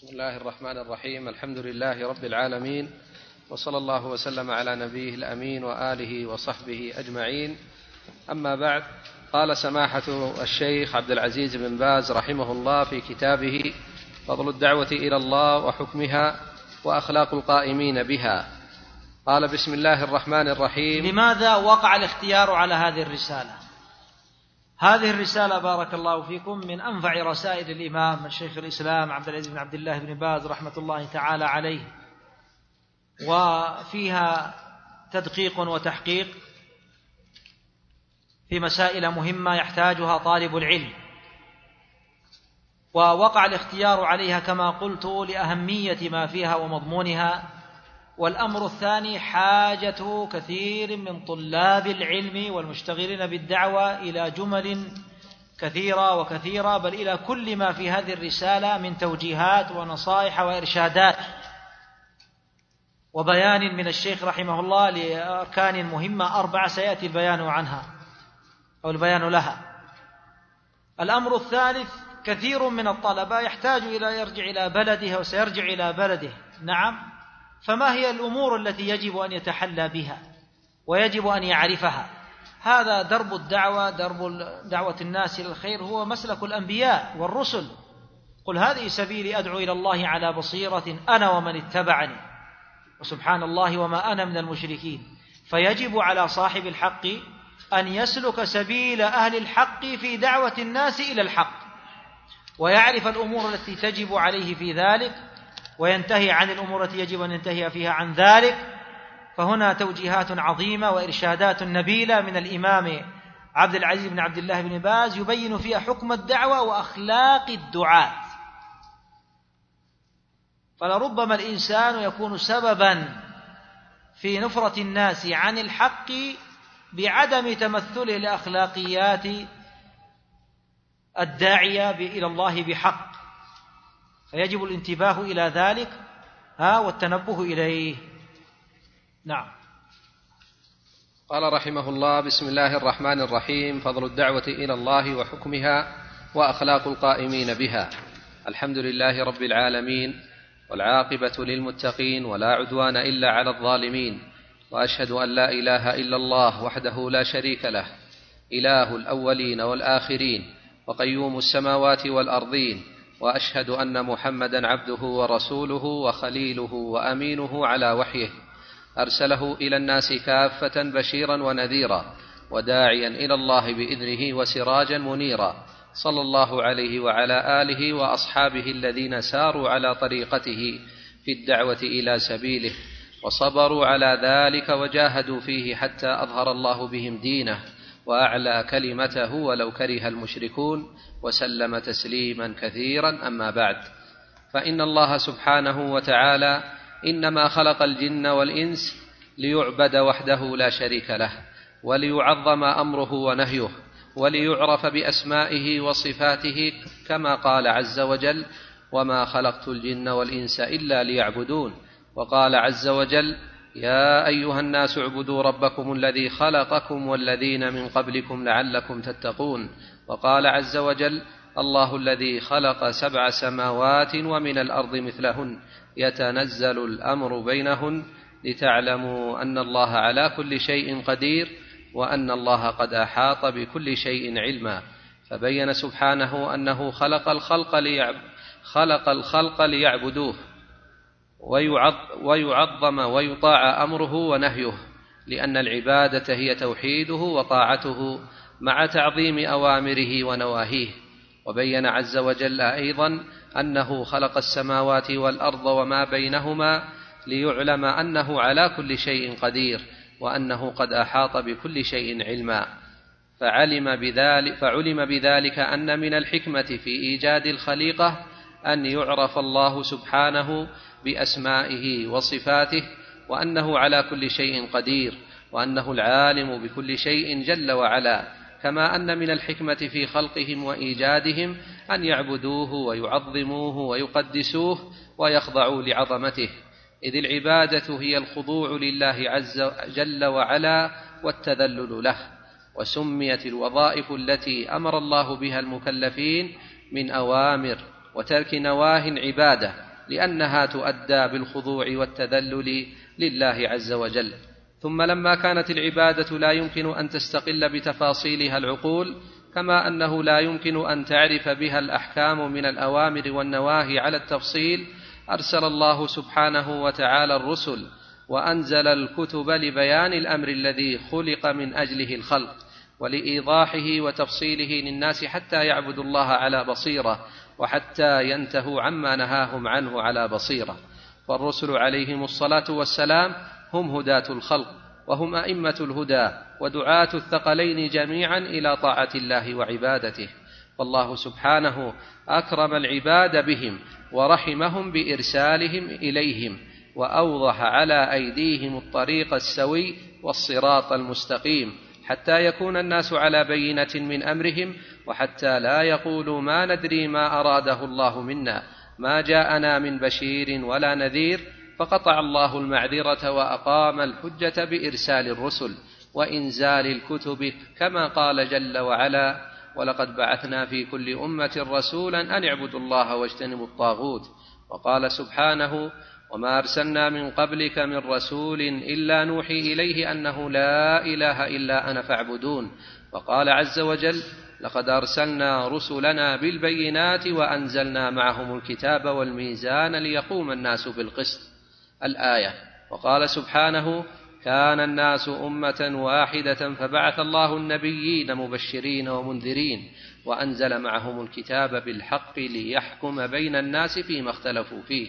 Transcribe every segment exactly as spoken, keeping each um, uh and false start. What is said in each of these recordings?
بسم الله الرحمن الرحيم. الحمد لله رب العالمين، وصلى الله وسلم على نبيه الأمين وآله وصحبه أجمعين. أما بعد، قال سماحة الشيخ عبد العزيز بن باز رحمه الله في كتابه فضل الدعوة إلى الله وحكمها وأخلاق القائمين بها، قال: بسم الله الرحمن الرحيم. لماذا وقع الاختيار على هذه الرسالة؟ هذه الرسالة بارك الله فيكم من أنفع رسائل الإمام الشيخ الإسلام عبد العزيز بن عبد الله بن باز رحمة الله تعالى عليه، وفيها تدقيق وتحقيق في مسائل مهمة يحتاجها طالب العلم، ووقع الاختيار عليها كما قلت لأهمية ما فيها ومضمونها. والأمر الثاني حاجة كثير من طلاب العلم والمشتغلين بالدعوة إلى جمل كثيرة وكثيرة، بل إلى كل ما في هذه الرسالة من توجيهات ونصائح وإرشادات وبيان من الشيخ رحمه الله لأركان مهمة أربعة سيأتي البيان عنها أو البيان لها. الأمر الثالث، كثير من الطلبة يحتاج إلى يرجع إلى بلده وسيرجع إلى بلده، نعم، فما هي الأمور التي يجب أن يتحلى بها ويجب أن يعرفها؟ هذا درب الدعوة، درب دعوة الناس إلى الخير هو مسلك الأنبياء والرسل. قل هذه سبيلي أدعو إلى الله على بصيرة أنا ومن اتبعني وسبحان الله وما أنا من المشركين. فيجب على صاحب الحق أن يسلك سبيل أهل الحق في دعوة الناس إلى الحق، ويعرف الأمور التي تجب عليه في ذلك، وينتهي عن الأمور التي يجب أن ينتهي فيها عن ذلك. فهنا توجيهات عظيمة وإرشادات نبيلة من الإمام عبد العزيز بن عبد الله بن باز يبين فيها حكم الدعوة وأخلاق الدعاة. فلربما الإنسان يكون سببا في نفرة الناس عن الحق بعدم تمثله لأخلاقيات الداعية إلى الله بحق، فيجب الانتباه إلى ذلك ها والتنبه إليه. نعم. قال رحمه الله: بسم الله الرحمن الرحيم. فضل الدعوة إلى الله وحكمها وأخلاق القائمين بها. الحمد لله رب العالمين، والعاقبة للمتقين، ولا عدوان إلا على الظالمين، وأشهد أن لا إله إلا الله وحده لا شريك له، إله الأولين والآخرين، وقيوم السماوات والأرضين، وأشهد أن محمدا عبده ورسوله وخليله وأمينه على وحيه، أرسله إلى الناس كافة بشيرا ونذيرا وداعيا إلى الله بإذنه وسراجا منيرا، صلى الله عليه وعلى آله وأصحابه الذين ساروا على طريقته في الدعوة إلى سبيله وصبروا على ذلك وجاهدوا فيه حتى أظهر الله بهم دينه وأعلى كلمته ولو كره المشركون، وسلم تسليما كثيرا. أما بعد، فإن الله سبحانه وتعالى إنما خلق الجن والإنس ليعبد وحده لا شريك له، وليعظم أمره ونهيه، وليعرف بأسمائه وصفاته، كما قال عز وجل: وما خلقت الجن والإنس إلا ليعبدون. وقال عز وجل: يا أيها الناس اعبدوا ربكم الذي خلقكم والذين من قبلكم لعلكم تتقون. وقال عز وجل: الله الذي خلق سبع سماوات ومن الأرض مثلهن يتنزل الأمر بينهن لتعلموا أن الله على كل شيء قدير وأن الله قد أحاط بكل شيء علما. فبين سبحانه أنه خلق الخلق ليعب خلق الخلق ليعبدوه ويعظم ويطاع أمره ونهيه، لأن العبادة هي توحيده وطاعته مع تعظيم أوامره ونواهيه. وبين عز وجل أيضا أنه خلق السماوات والأرض وما بينهما ليعلم أنه على كل شيء قدير وأنه قد أحاط بكل شيء علما. فعلم بذلك, فعلم بذلك أن من الحكمة في إيجاد الخليقة أن يعرف الله سبحانه بأسمائه وصفاته، وأنه على كل شيء قدير، وأنه العالم بكل شيء جل وعلا. كما أن من الحكمة في خلقهم وإيجادهم أن يعبدوه ويعظموه ويقدسوه ويخضعوا لعظمته، إذ العبادة هي الخضوع لله عز جل وعلا والتذلل له. وسميت الوظائف التي أمر الله بها المكلفين من أوامر وترك نواه عبادة، لأنها تؤدى بالخضوع والتذلل لله عز وجل. ثم لما كانت العبادة لا يمكن أن تستقل بتفاصيلها العقول، كما أنه لا يمكن أن تعرف بها الأحكام من الأوامر والنواهي على التفصيل، أرسل الله سبحانه وتعالى الرسل وأنزل الكتب لبيان الأمر الذي خلق من أجله الخلق، ولإيضاحه وتفصيله للناس حتى يعبدوا الله على بصيرة، وحتى ينتهوا عما نهاهم عنه على بصيرة. فالرسل عليهم الصلاة والسلام هم هداة الخلق، وهم أئمة الهدى ودعاة الثقلين جميعا إلى طاعة الله وعبادته. فالله سبحانه أكرم العباد بهم ورحمهم بإرسالهم إليهم، وأوضح على أيديهم الطريق السوي والصراط المستقيم، حتى يكون الناس على بينة من أمرهم، وحتى لا يقولوا ما ندري ما أراده الله منا، ما جاءنا من بشير ولا نذير. فقطع الله المعذرة وأقام الحجة بإرسال الرسل وإنزال الكتب، كما قال جل وعلا: ولقد بعثنا في كل أمة رسولا أن اعبدوا الله واجتنبوا الطاغوت. وقال سبحانه: وما أرسلنا من قبلك من رسول إلا نوحي إليه أنه لا إله إلا أنا فاعبدون. وقال عز وجل: لقد أرسلنا رسلنا بالبينات وأنزلنا معهم الكتاب والميزان ليقوم الناس بالقسط. الآية. وقال سبحانه: كان الناس أمة واحدة فبعث الله النبيين مبشرين ومنذرين وأنزل معهم الكتاب بالحق ليحكم بين الناس فيما اختلفوا فيه.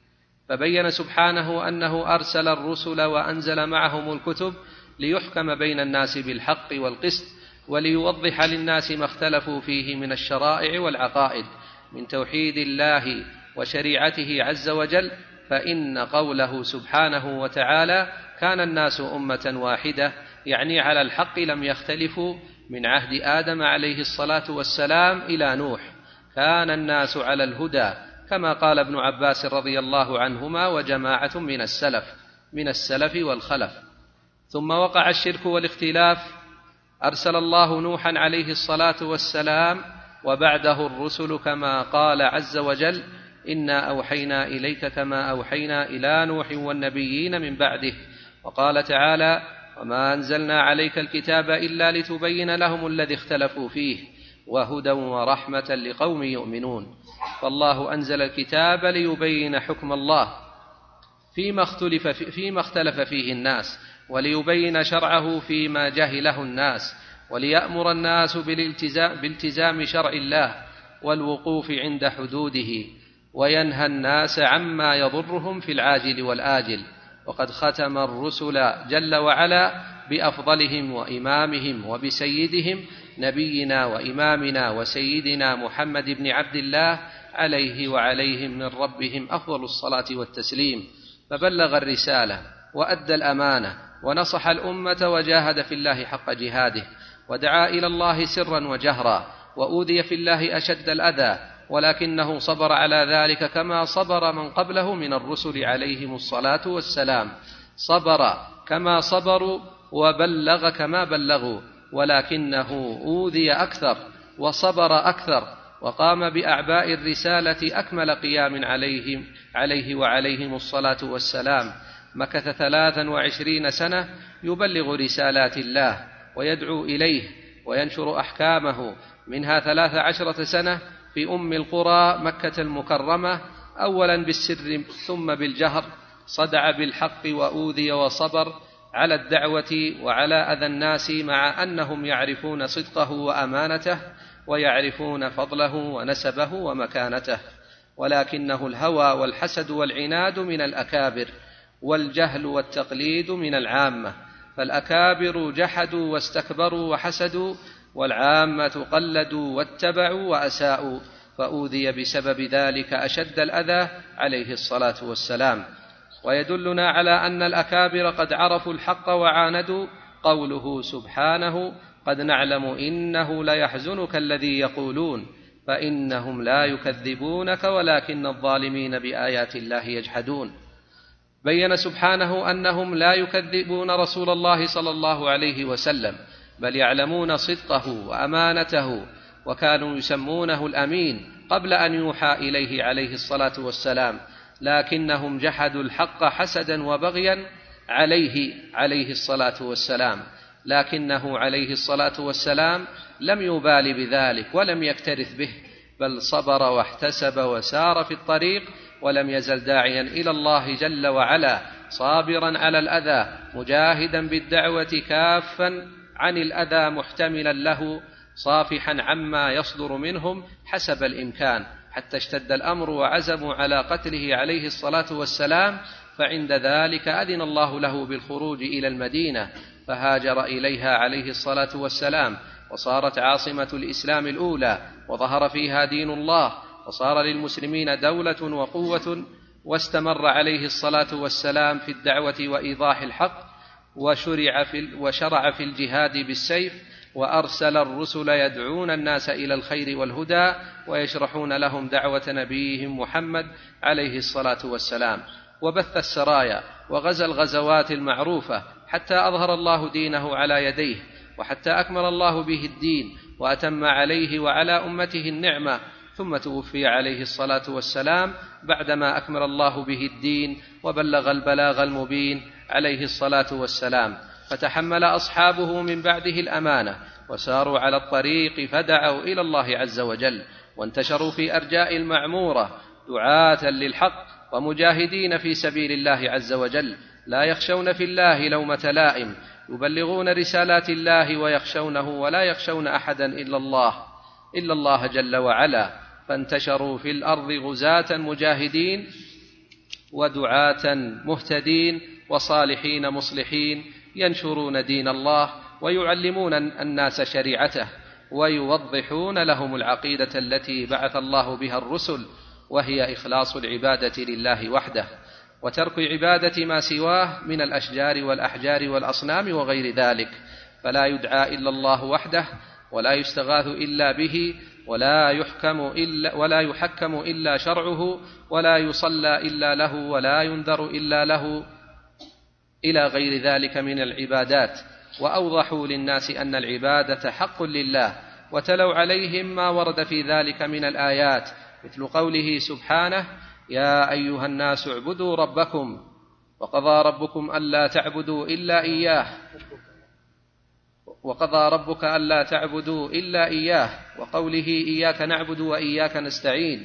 فبين سبحانه أنه أرسل الرسل وأنزل معهم الكتب ليحكم بين الناس بالحق والقسط، وليوضح للناس ما اختلفوا فيه من الشرائع والعقائد من توحيد الله وشريعته عز وجل. فإن قوله سبحانه وتعالى: كان الناس أمة واحدة، يعني على الحق لم يختلفوا من عهد آدم عليه الصلاة والسلام إلى نوح. كان الناس على الهدى، كما قال ابن عباس رضي الله عنهما وجماعة من السلف من السلف والخلف. ثم وقع الشرك والاختلاف، أرسل الله نوحا عليه الصلاة والسلام وبعده الرسل، كما قال عز وجل: إنا أوحينا إليك كما أوحينا إلى نوح والنبيين من بعده. وقال تعالى: وما أنزلنا عليك الكتاب إلا لتبين لهم الذي اختلفوا فيه وهدى ورحمة لقوم يؤمنون. فالله أنزل الكتاب ليبين حكم الله فيما اختلف, فيما اختلف فيه الناس، وليبين شرعه فيما جهله الناس، وليأمر الناس بالالتزام, بالتزام شرع الله والوقوف عند حدوده، وينهى الناس عما يضرهم في العاجل والآجل. وقد ختم الرسل جل وعلا بأفضلهم وإمامهم وبسيدهم نبينا وإمامنا وسيدنا محمد بن عبد الله عليه وعليهم من ربهم أفضل الصلاة والتسليم. فبلغ الرسالة وأدى الأمانة ونصح الأمة وجاهد في الله حق جهاده، ودعا إلى الله سرا وجهرا، وأوذي في الله أشد الأذى، ولكنه صبر على ذلك كما صبر من قبله من الرسل عليهم الصلاة والسلام. صبر كما صبروا وبلغ كما بلغوا، ولكنه أوذي أكثر وصبر أكثر، وقام بأعباء الرسالة أكمل قيام عليهم عليه وعليهم الصلاة والسلام. مكث ثلاثا وعشرين سنة يبلغ رسالات الله ويدعو إليه وينشر أحكامه، منها ثلاث عشرة سنة في أم القرى مكة المكرمة، أولا بالسر ثم بالجهر. صدع بالحق وأوذي وصبر على الدعوة وعلى أذى الناس، مع أنهم يعرفون صدقه وأمانته ويعرفون فضله ونسبه ومكانته، ولكنه الهوى والحسد والعناد من الأكابر، والجهل والتقليد من العامة. فالأكابر جحدوا واستكبروا وحسدوا، والعامة قلدوا واتبعوا وأساءوا، فأوذي بسبب ذلك أشد الأذى عليه الصلاة والسلام. ويدلنا على أن الأكابر قد عرفوا الحق وعاندوا قوله سبحانه: قد نعلم إنه ليحزنك الذي يقولون فإنهم لا يكذبونك ولكن الظالمين بآيات الله يجحدون. بين سبحانه أنهم لا يكذبون رسول الله صلى الله عليه وسلم، بل يعلمون صدقه وأمانته، وكانوا يسمونه الأمين قبل أن يوحى إليه عليه الصلاة والسلام. لكنهم جحدوا الحق حسدا وبغيا عليه عليه الصلاة والسلام، لكنه عليه الصلاة والسلام لم يبال بذلك ولم يكترث به، بل صبر واحتسب وسار في الطريق، ولم يزل داعيا إلى الله جل وعلا، صابرا على الأذى، مجاهدا بالدعوة كافا عن الأذى، محتملا له، صافحا عما يصدر منهم حسب الإمكان، حتى اشتد الأمر وعزموا على قتله عليه الصلاة والسلام. فعند ذلك أذن الله له بالخروج إلى المدينة، فهاجر إليها عليه الصلاة والسلام، وصارت عاصمة الإسلام الأولى، وظهر فيها دين الله، وصار للمسلمين دولة وقوة، واستمر عليه الصلاة والسلام في الدعوة وإيضاح الحق، وشرع في, وشرع في الجهاد بالسيف، وأرسل الرسل يدعون الناس إلى الخير والهدى، ويشرحون لهم دعوة نبيهم محمد عليه الصلاة والسلام، وبث السرايا، وغزا الغزوات المعروفة، حتى أظهر الله دينه على يديه، وحتى أكمل الله به الدين، وأتم عليه وعلى أمته النعمة، ثم توفي عليه الصلاة والسلام بعدما أكمل الله به الدين وبلغ البلاغ المبين عليه الصلاة والسلام. فتحمل أصحابه من بعده الأمانة، وساروا على الطريق، فدعوا إلى الله عز وجل، وانتشروا في أرجاء المعمورة دعاة للحق، ومجاهدين في سبيل الله عز وجل، لا يخشون في الله لومة لائم، يبلغون رسالات الله ويخشونه، ولا يخشون أحدا إلا الله إلا الله جل وعلا. فانتشروا في الأرض غزاة مجاهدين، ودعاة مهتدين، وصالحين مصلحين، ينشرون دين الله، ويعلمون الناس شريعته، ويوضحون لهم العقيدة التي بعث الله بها الرسل، وهي إخلاص العبادة لله وحده، وترك عبادة ما سواه من الأشجار والأحجار والأصنام وغير ذلك. فلا يدعى إلا الله وحده، ولا يستغاث إلا به، ولا يحكم إلا, ولا يحكم إلا شرعه، ولا يصلى إلا له، ولا ينذر إلا له، إلى غير ذلك من العبادات. وأوضحوا للناس أن العبادة حق لله، وتلوا عليهم ما ورد في ذلك من الآيات، مثل قوله سبحانه: يا أيها الناس اعبدوا ربكم وقضى ربكم ألا تعبدوا إلا إياه وقضى ربك ألا تعبدوا إلا إياه وقوله: إياك نعبد وإياك نستعين،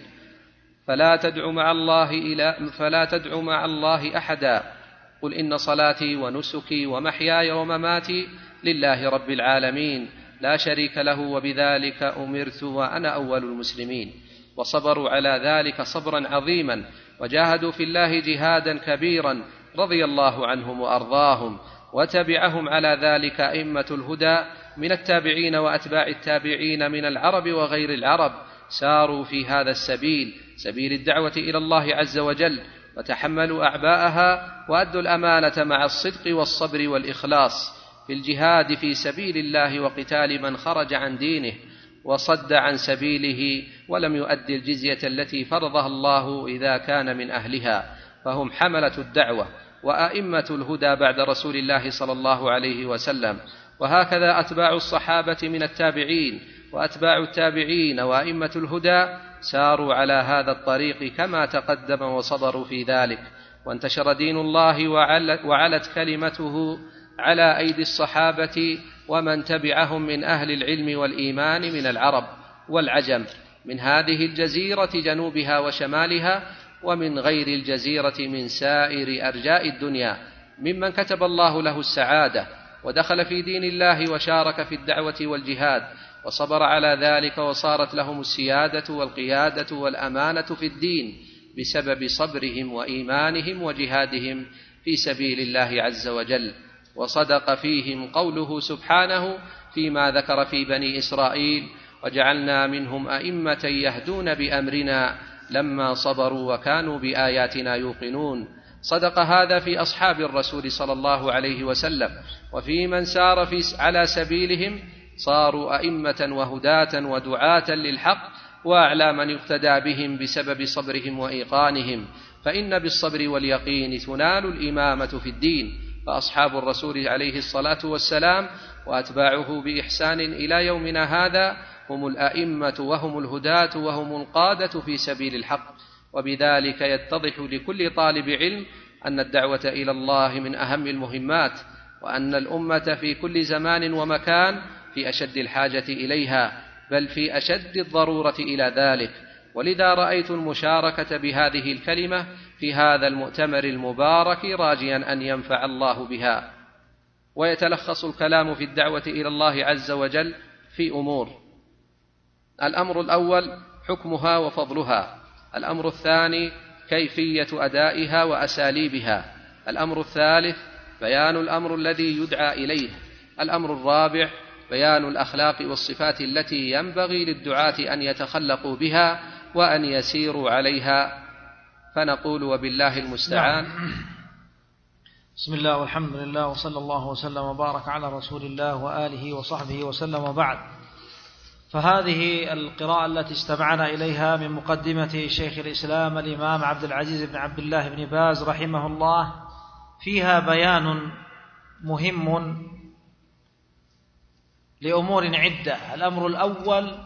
فلا تدع مع الله إلى فلا تدع مع الله أحدا، قل إن صلاتي ونسكي ومحياي ومماتي لله رب العالمين لا شريك له، وبذلك أمرت وأنا أول المسلمين. وصبروا على ذلك صبرا عظيما، وجاهدوا في الله جهادا كبيرا، رضي الله عنهم وأرضاهم. وتبعهم على ذلك أئمة الهدى من التابعين وأتباع التابعين من العرب وغير العرب، ساروا في هذا السبيل، سبيل الدعوة إلى الله عز وجل، وتحملوا أعباءها، وأدوا الأمانة مع الصدق والصبر والإخلاص في الجهاد في سبيل الله، وقتال من خرج عن دينه وصد عن سبيله، ولم يؤدي الجزية التي فرضها الله إذا كان من أهلها. فهم حملة الدعوة وأئمة الهدى بعد رسول الله صلى الله عليه وسلم. وهكذا أتباع الصحابة من التابعين، وأتباع التابعين وأئمة الهدى ساروا على هذا الطريق كما تقدم، وصبروا في ذلك، وانتشر دين الله وعلت كلمته على أيدي الصحابة ومن تبعهم من أهل العلم والإيمان من العرب والعجم، من هذه الجزيرة جنوبها وشمالها، ومن غير الجزيرة من سائر أرجاء الدنيا، ممن كتب الله له السعادة، ودخل في دين الله وشارك في الدعوة والجهاد، وصبر على ذلك، وصارت لهم السيادة والقيادة والأمانة في الدين بسبب صبرهم وإيمانهم وجهادهم في سبيل الله عز وجل. وصدق فيهم قوله سبحانه فيما ذكر في بني إسرائيل: وجعلنا منهم أئمة يهدون بأمرنا لما صبروا وكانوا بآياتنا يوقنون. صدق هذا في أصحاب الرسول صلى الله عليه وسلم، وفي من سار في على سبيلهم، صاروا أئمة وهداة ودعاة للحق، وأعلى من يقتدى بهم بسبب صبرهم وإيقانهم، فإن بالصبر واليقين تنال الإمامة في الدين. فأصحاب الرسول عليه الصلاة والسلام وأتباعه بإحسان إلى يومنا هذا هم الأئمة وهم الهداة وهم القادة في سبيل الحق، وبذلك يتضح لكل طالب علم أن الدعوة إلى الله من أهم المهمات، وأن الأمة في كل زمان ومكان في أشد الحاجة إليها، بل في أشد الضرورة إلى ذلك. ولذا رأيت المشاركة بهذه الكلمة في هذا المؤتمر المبارك راجيا أن ينفع الله بها. ويتلخص الكلام في الدعوة إلى الله عز وجل في أمور: الأمر الأول حكمها وفضلها، الأمر الثاني كيفية أدائها وأساليبها، الأمر الثالث بيان الأمر الذي يدعى إليه، الأمر الرابع بيان الأخلاق والصفات التي ينبغي للدعاة أن يتخلقوا بها وأن يسيروا عليها. فنقول وبالله المستعان. بسم الله والحمد لله وصلى الله وسلم وبارك على رسول الله وآله وصحبه وسلم، وبعد. فهذه القراءة التي استمعنا إليها من مقدمة شيخ الإسلام الإمام عبد العزيز بن عبد الله بن باز رحمه الله فيها بيان مهم لأمور عدة. الأمر الأول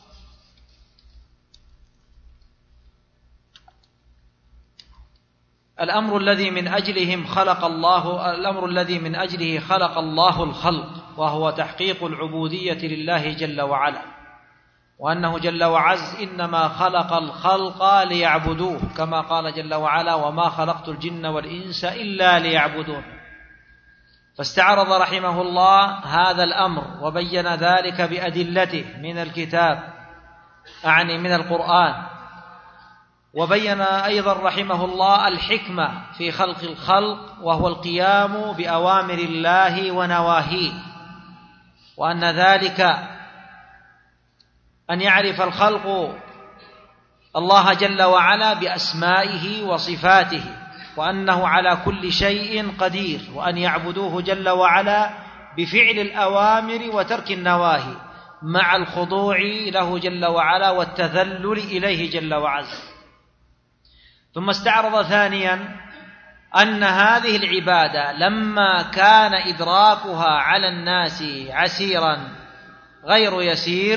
الأمر الذي من أجلهم خلق الله الأمر الذي من أجله خلق الله الخلق، وهو تحقيق العبودية لله جل وعلا، وأنه جل وعز إنما خلق الخلق ليعبدوه، كما قال جل وعلا: وما خلقت الجن والإنس إلا ليعبدون. فاستعرض رحمه الله هذا الأمر وبين ذلك بأدلته من الكتاب، أعني من القرآن، وبين أيضا رحمه الله الحكمة في خلق الخلق، وهو القيام بأوامر الله ونواهيه، وأن ذلك أن يعرف الخلق الله جل وعلا بأسمائه وصفاته، وأنه على كل شيء قدير، وأن يعبدوه جل وعلا بفعل الأوامر وترك النواهي، مع الخضوع له جل وعلا والتذلل إليه جل وعز. ثم استعرض ثانيا أن هذه العبادة لما كان إدراكها على الناس عسيرا غير يسير،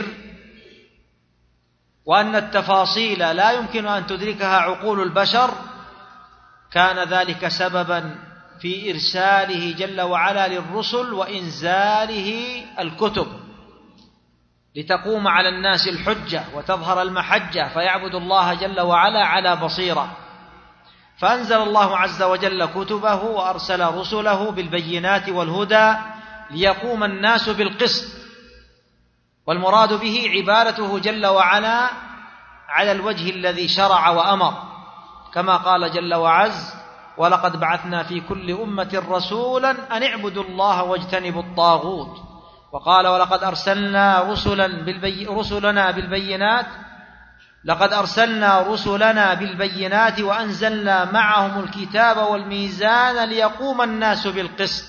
وأن التفاصيل لا يمكن أن تدركها عقول البشر، كان ذلك سببا في إرساله جل وعلا للرسل وإنزاله الكتب، لتقوم على الناس الحجة وتظهر المحجة، فيعبد الله جل وعلا على بصيرة. فأنزل الله عز وجل كتبه وأرسل رسله بالبينات والهدى ليقوم الناس بالقسط، والمراد به عبادته جل وعلا على الوجه الذي شرع وأمر، كما قال جل وعز: ولقد بعثنا في كل أمة رسولا أن اعبدوا الله واجتنبوا الطاغوت. وقال: ولقد أرسلنا رسلا بالبي... رسلنا بالبينات لقد أرسلنا رسلنا بالبينات وأنزلنا معهم الكتاب والميزان ليقوم الناس بالقسط.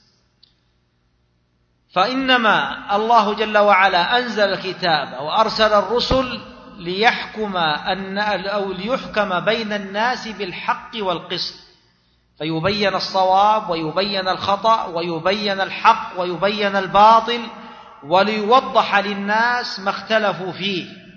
فإنما الله جل وعلا أنزل الكتاب وأرسل الرسل ليحكم أن أو ليحكم بين الناس بالحق والقسط، فيبين الصواب ويبين الخطأ ويبين الحق ويبين الباطل، وليوضح للناس ما اختلفوا فيه.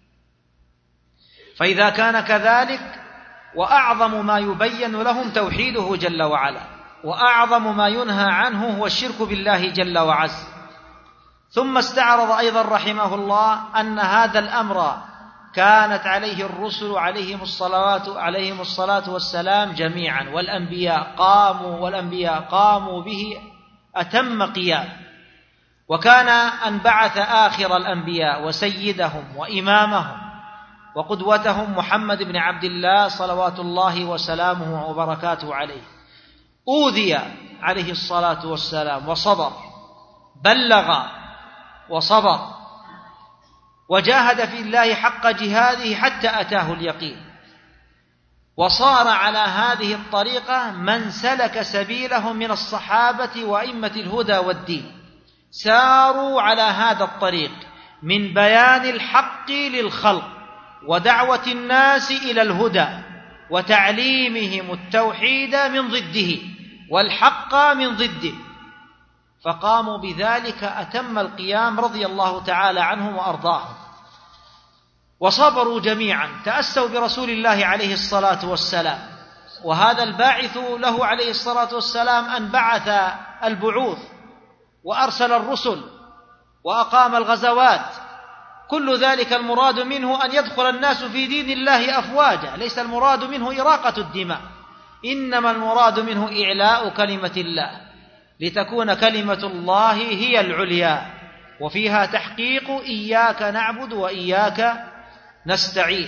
فإذا كان كذلك، وأعظم ما يبين لهم توحيده جل وعلا، وأعظم ما ينهى عنه هو الشرك بالله جل وعز. ثم استعرض أيضا رحمه الله أن هذا الأمر كانت عليه الرسل عليهم الصلاة عليهم الصلاة والسلام جميعا، والأنبياء قاموا والأنبياء قاموا به أتم قيام. وكان أن بعث آخر الأنبياء وسيدهم وإمامهم وقدوتهم محمد بن عبد الله صلوات الله وسلامه وبركاته عليه، أوذي عليه الصلاة والسلام وصبر، بلغ وصبر، وجاهد في الله حق جهاده حتى أتاه اليقين، وصار على هذه الطريقة من سلك سبيلهم من الصحابة وأئمة الهدى والدين، ساروا على هذا الطريق من بيان الحق للخلق ودعوة الناس إلى الهدى وتعليمهم التوحيد من ضده والحق من ضده، فقاموا بذلك أتم القيام رضي الله تعالى عنهم وأرضاهم. وصبروا جميعا، تأسوا برسول الله عليه الصلاة والسلام. وهذا الباعث له عليه الصلاة والسلام أن بعث البعوث وأرسل الرسل وأقام الغزوات، كل ذلك المراد منه أن يدخل الناس في دين الله أفواجا، ليس المراد منه إراقة الدماء، إنما المراد منه إعلاء كلمة الله، لتكون كلمة الله هي العليا، وفيها تحقيق إياك نعبد وإياك نستعين.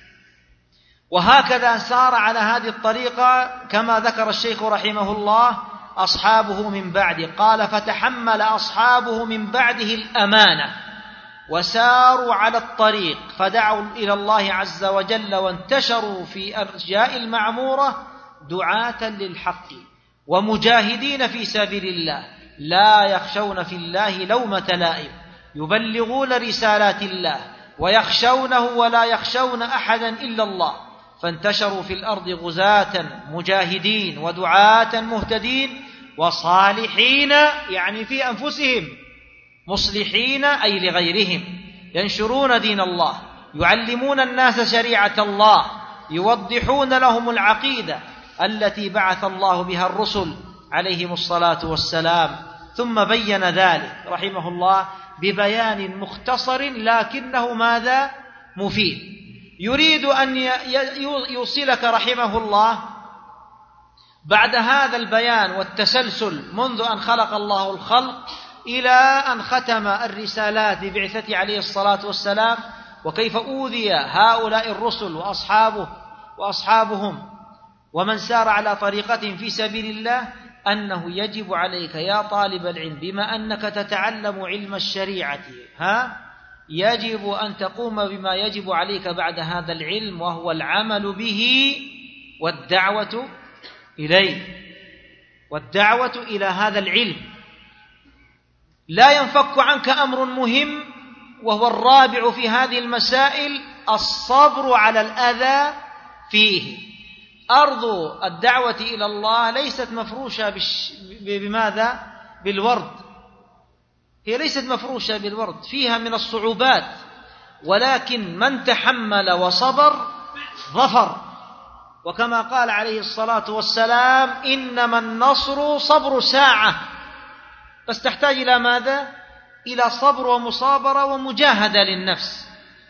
وهكذا سار على هذه الطريقة كما ذكر الشيخ رحمه الله أصحابه من بعده، قال: فتحمل أصحابه من بعده الأمانة وساروا على الطريق، فدعوا إلى الله عز وجل وانتشروا في أرجاء المعمورة دعاة للحق ومجاهدين في سبيل الله، لا يخشون في الله لومة لائم، يبلغون رسالات الله ويخشونه ولا يخشون أحدا إلا الله، فانتشروا في الأرض غزاة مجاهدين ودعاة مهتدين وصالحين، يعني في أنفسهم، مصلحين أي لغيرهم، ينشرون دين الله، يعلمون الناس شريعة الله، يوضحون لهم العقيدة التي بعث الله بها الرسل عليهم الصلاة والسلام. ثم بين ذلك رحمه الله ببيان مختصر لكنه ماذا؟ مفيد. يريد أن يوصلك رحمه الله بعد هذا البيان والتسلسل منذ أن خلق الله الخلق إلى أن ختم الرسالات ببعثته عليه الصلاة والسلام، وكيف أوذي هؤلاء الرسل وأصحابه وأصحابهم ومن سار على طريقتهم في سبيل الله، أنه يجب عليك يا طالب العلم بما أنك تتعلم علم الشريعة ها يجب أن تقوم بما يجب عليك بعد هذا العلم، وهو العمل به والدعوة إليه والدعوة إلى هذا العلم. لا ينفك عنك أمر مهم وهو الرابع في هذه المسائل: الصبر على الأذى فيه. أرض الدعوة إلى الله ليست مفروشة بش... بماذا؟ بالورد، هي ليست مفروشة بالورد، فيها من الصعوبات، ولكن من تحمل وصبر ظفر. وكما قال عليه الصلاة والسلام: إنما النصر صبر ساعة. بس تحتاج إلى ماذا؟ إلى صبر ومصابرة ومجاهدة للنفس.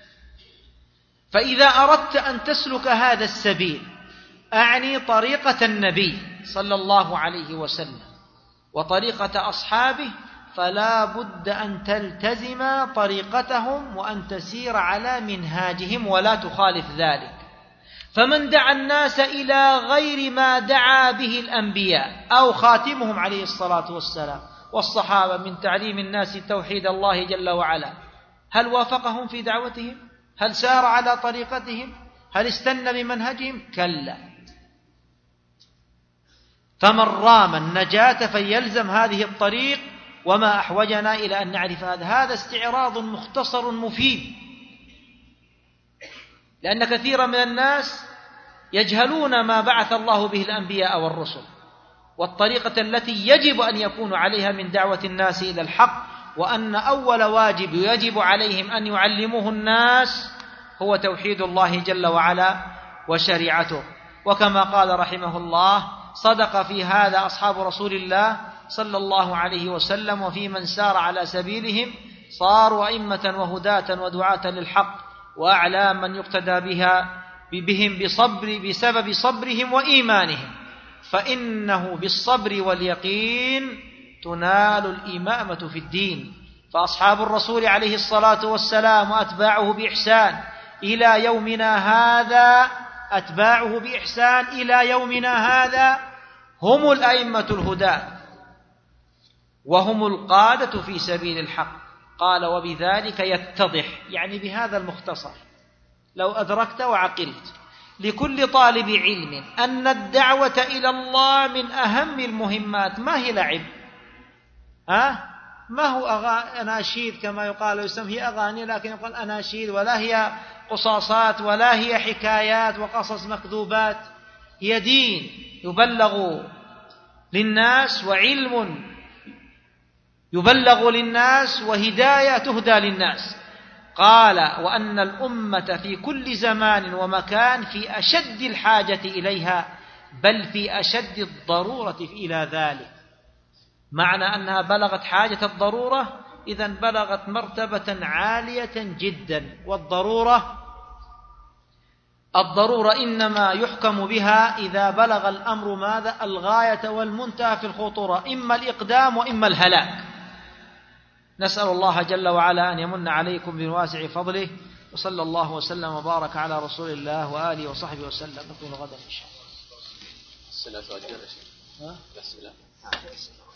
فإذا أردت أن تسلك هذا السبيل، أعني طريقة النبي صلى الله عليه وسلم وطريقة أصحابه، فلا بد أن تلتزم طريقتهم وأن تسير على منهاجهم ولا تخالف ذلك. فمن دعا الناس إلى غير ما دعا به الأنبياء أو خاتمهم عليه الصلاة والسلام والصحابة من تعليم الناس توحيد الله جل وعلا، هل وافقهم في دعوتهم؟ هل سار على طريقتهم؟ هل استنى بمنهجهم؟ كلا. فمن رام النجاة فيلزم هذه الطريق، وما أحوجنا إلى أن نعرف هذا. هذا استعراض مختصر مفيد، لأن كثيرا من الناس يجهلون ما بعث الله به الأنبياء والرسل والطريقة التي يجب أن يكون عليها من دعوة الناس إلى الحق، وأن أول واجب يجب عليهم أن يعلموه الناس هو توحيد الله جل وعلا وشريعته. وكما قال رحمه الله: صدق في هذا أصحاب رسول الله صلى الله عليه وسلم، وفي من سار على سبيلهم صاروا أئمة وهداة ودعاة للحق، وأعلام من يقتدى بها بهم بصبر بسبب صبرهم وإيمانهم، فإنه بالصبر واليقين تنال الإمامة في الدين. فأصحاب الرسول عليه الصلاة والسلام وأتباعه بإحسان إلى يومنا هذا أتباعه بإحسان إلى يومنا هذا هم الأئمة الهداة وهم القادة في سبيل الحق. قال: وبذلك يتضح، يعني بهذا المختصر لو أدركت وعقلت لكل طالب علم أن الدعوة إلى الله من أهم المهمات. ما هي لعب، ها؟ ما هو أغا... أناشيد كما يقال ويسمى، هي أغاني لكن يقال أناشيد، ولا هي قصاصات، ولا هي حكايات وقصص مكذوبات. هي دين يبلغ للناس، وعلم يبلغ للناس، وهداية تهدى للناس. قال وأن الأمة في كل زمان ومكان في أشد الحاجة إليها، بل في أشد الضرورة إلى ذلك. معنى أنها بلغت حاجة الضرورة إذن بلغت مرتبة عالية جدا. والضرورة الضرورة إنما يحكم بها إذا بلغ الأمر ماذا؟ الغاية والمنتهى في الخطورة، إما الإقدام وإما الهلاك. نسأل الله جل وعلا أن يمن عليكم بواسع فضله، وصلى الله وسلم وبارك على رسول الله وآله وصحبه وسلم. نكون غدا إن شاء الله.